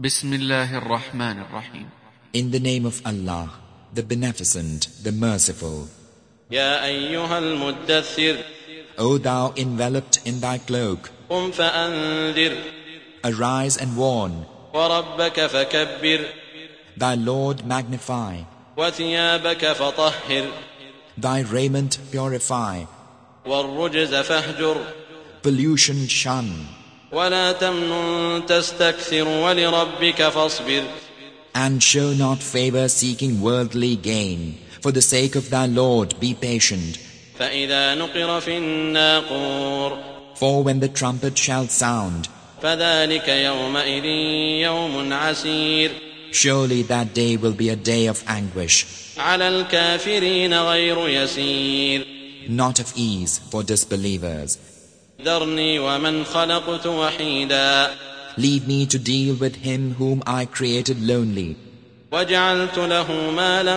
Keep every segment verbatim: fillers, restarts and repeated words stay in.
Bismillahir Rahmanir Rahim. In the name of Allah, the Beneficent, the Merciful. يا أيها المدثر O thou enveloped in thy cloak, قم فأنذر arise and warn. وربك فكبر Thy Lord magnify. وثيابك فطهر Thy raiment purify. والرجز فاهجر Pollution shun. ولا تمنن تستكثر ولربك فاصبر And show not favor seeking worldly gain. For the sake of thy Lord be patient. فإذا نقر في الناقور For when the trumpet shall sound, فذلك يومئذ يوم عسير surely that day will be a day of anguish, على الكافرين غير يسير not of ease for disbelievers. ذرني ومن خلقت وحيدا Leave me to deal with him whom I created lonely, وجعلت له مالا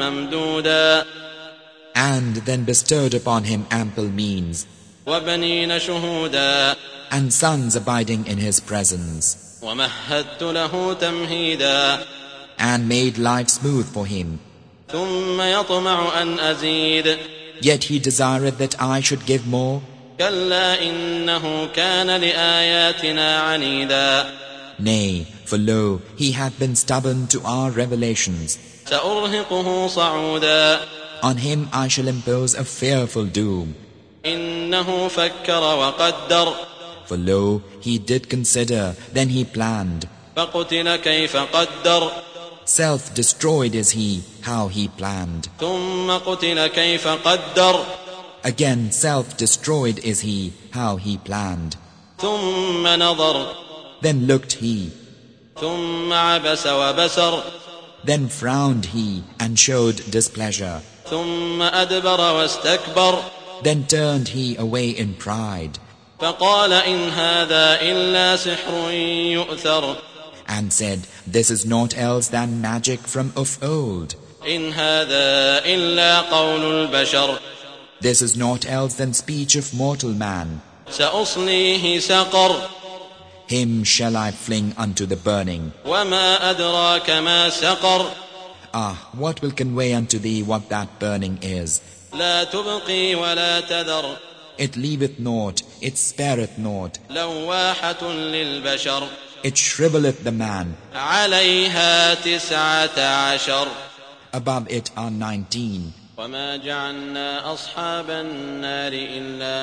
ممدودا and then bestowed upon him ample means, وبنين شهودا and sons abiding in his presence, ومهدت له تمهيدا and made life smooth for him. ثم يطمع أن أزيد Yet he desireth that I should give more. كلا إنه كان لآياتنا عنيدا Nay, for lo, he hath been stubborn to our revelations. سأرهقه صعودا On him I shall impose a fearful doom. إنه فكر وقدر For lo, he did consider, then he planned. فقتل كيف قدر Self-destroyed is he, how he planned. ثم قتل كيف قدر Again, self-destroyed is he, how he planned. ثم نظر Then looked he, ثم عبس وبسر then frowned he, and showed displeasure. ثم أدبر واستكبر Then turned he away in pride, فقال إن هذا إلا سحر يؤثر and said, This is naught else than magic from of old. إن هذا إلا قول البشر This is naught else than speech of mortal man. سأصليه سقر Him shall I fling unto the burning. وما أدراك ما سقر Ah, what will convey unto thee what that burning is? لا تبقي ولا تذر It leaveth naught, it spareth naught, لواحة للبشر it shriveleth the man. عليها تسعة عشر Above it are nineteen. وما جعلنا أصحاب النار إلا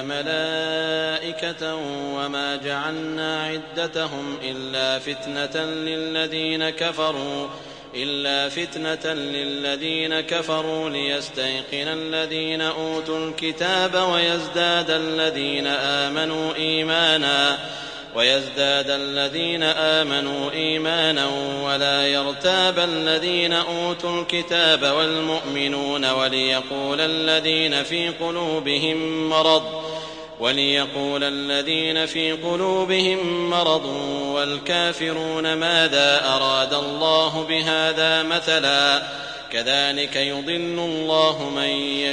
ملائكة وما جعلنا عدتهم إلا فتنة للذين كفروا إلا فتنة للذين كفروا ليستيقن الذين أوتوا الكتاب ويزداد الذين آمنوا إيمانا ويزداد الذين آمنوا إيمانا ولا يرتاب الذين أوتوا الكتاب والمؤمنون وليقول الذين في قلوبهم مرض وليقول الذين في قلوبهم مرض والكافرون ماذا أراد الله بهذا مثلا كذلك يضل الله من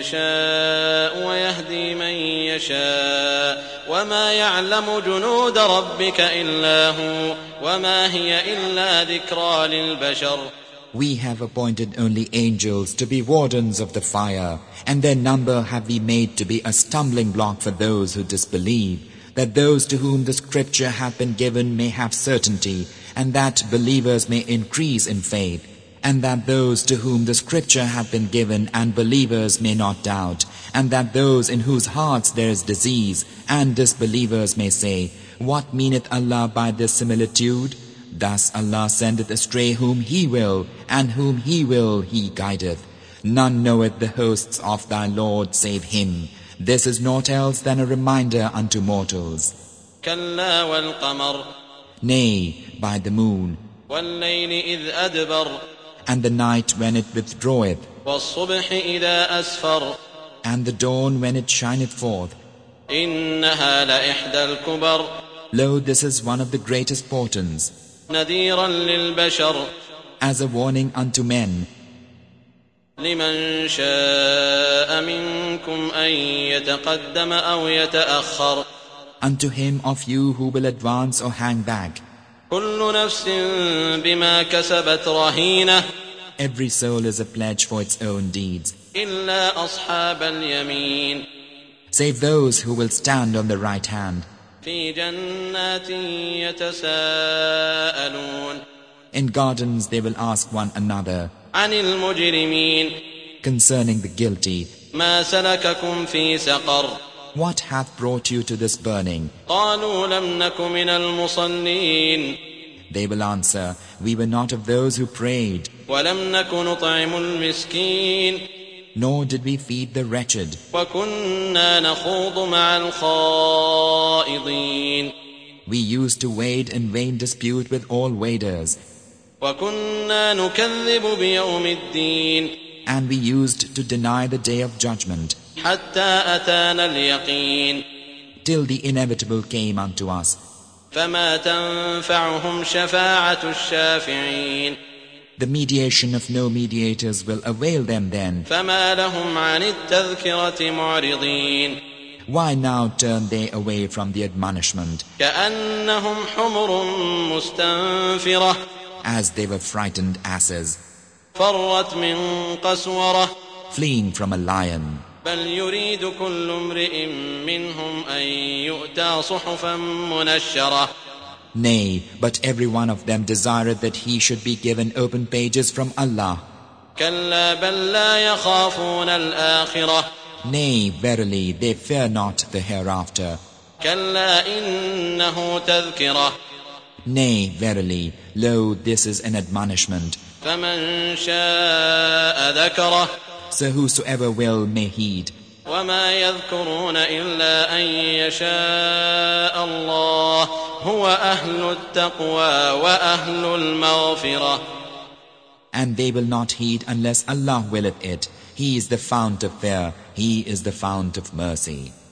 يشاء ويهدي من يشاء وما يعلم جنود ربك إلا هو وما هي إلا ذكرى للبشر We have appointed only angels to be wardens of the fire, and their number have we made to be a stumbling block for those who disbelieve, that those to whom the scripture hath been given may have certainty, and that believers may increase in faith, and that those to whom the scripture hath been given and believers may not doubt, and that those in whose hearts there is disease and disbelievers may say, What meaneth Allah by this similitude? Thus Allah sendeth astray whom He will, and whom He will He guideth. None knoweth the hosts of thy Lord save Him. This is naught else than a reminder unto mortals. كلا والقمر Nay, by the moon, والليل إذ أدبر and the night when it withdraweth, والصبح إذا أسفر and the dawn when it shineth forth. إنها لإحدى الكبر Lo, this is one of the greatest portents, نذيرا للبشر as a warning unto men, لمن شاء منكم أن يتقدم أو يتأخر unto him of you who will advance or hang back. كل نفس بما كسبت رهينة. Every soul is a pledge for its own deeds, إلا أصحاب اليمين. save those who will stand on the right hand. في جنات يتساءلون. In gardens they will ask one another عن المجرمين. concerning the guilty, ما سلككم في سقر. what hath brought you to this burning? قالوا لم نك من المصلين. They will answer, we were not of those who prayed, ولم نك نطعم المسكين. nor did we feed the wretched, وكنا نخوض مع الخائضين. we used to wade in vain dispute with all waders, وكنا نكذب بيوم الدين. and we used to deny the day of judgment, حتى أتانا اليقين. till the inevitable came unto us. فما تنفعهم شفاعة الشافعين. The mediation of no mediators will avail them then. فما لهم عن التذكرة معرضين. Why now turn they away from the admonishment, كأنهم حمر مستنفرة. as they were frightened asses, فرت من قسورة. fleeing from a lion? بل يريد كل امرئ منهم أن يؤتى صحفا منشرة. Nay, but every one of them desireth that he should be given open pages from Allah. كلا بل لا يخافون الآخرة. Nay, verily, they fear not the hereafter. كلا إنه تذكرة. Nay, verily, lo, this is an admonishment. فمن شاء ذكره. So whosoever will may heed. وما يذكرون إلا أن يشاء الله هو أهل التقوى وأهل المغفرة. And they will not heed unless Allah willeth it. He is the fount of fear. He is the fount of mercy.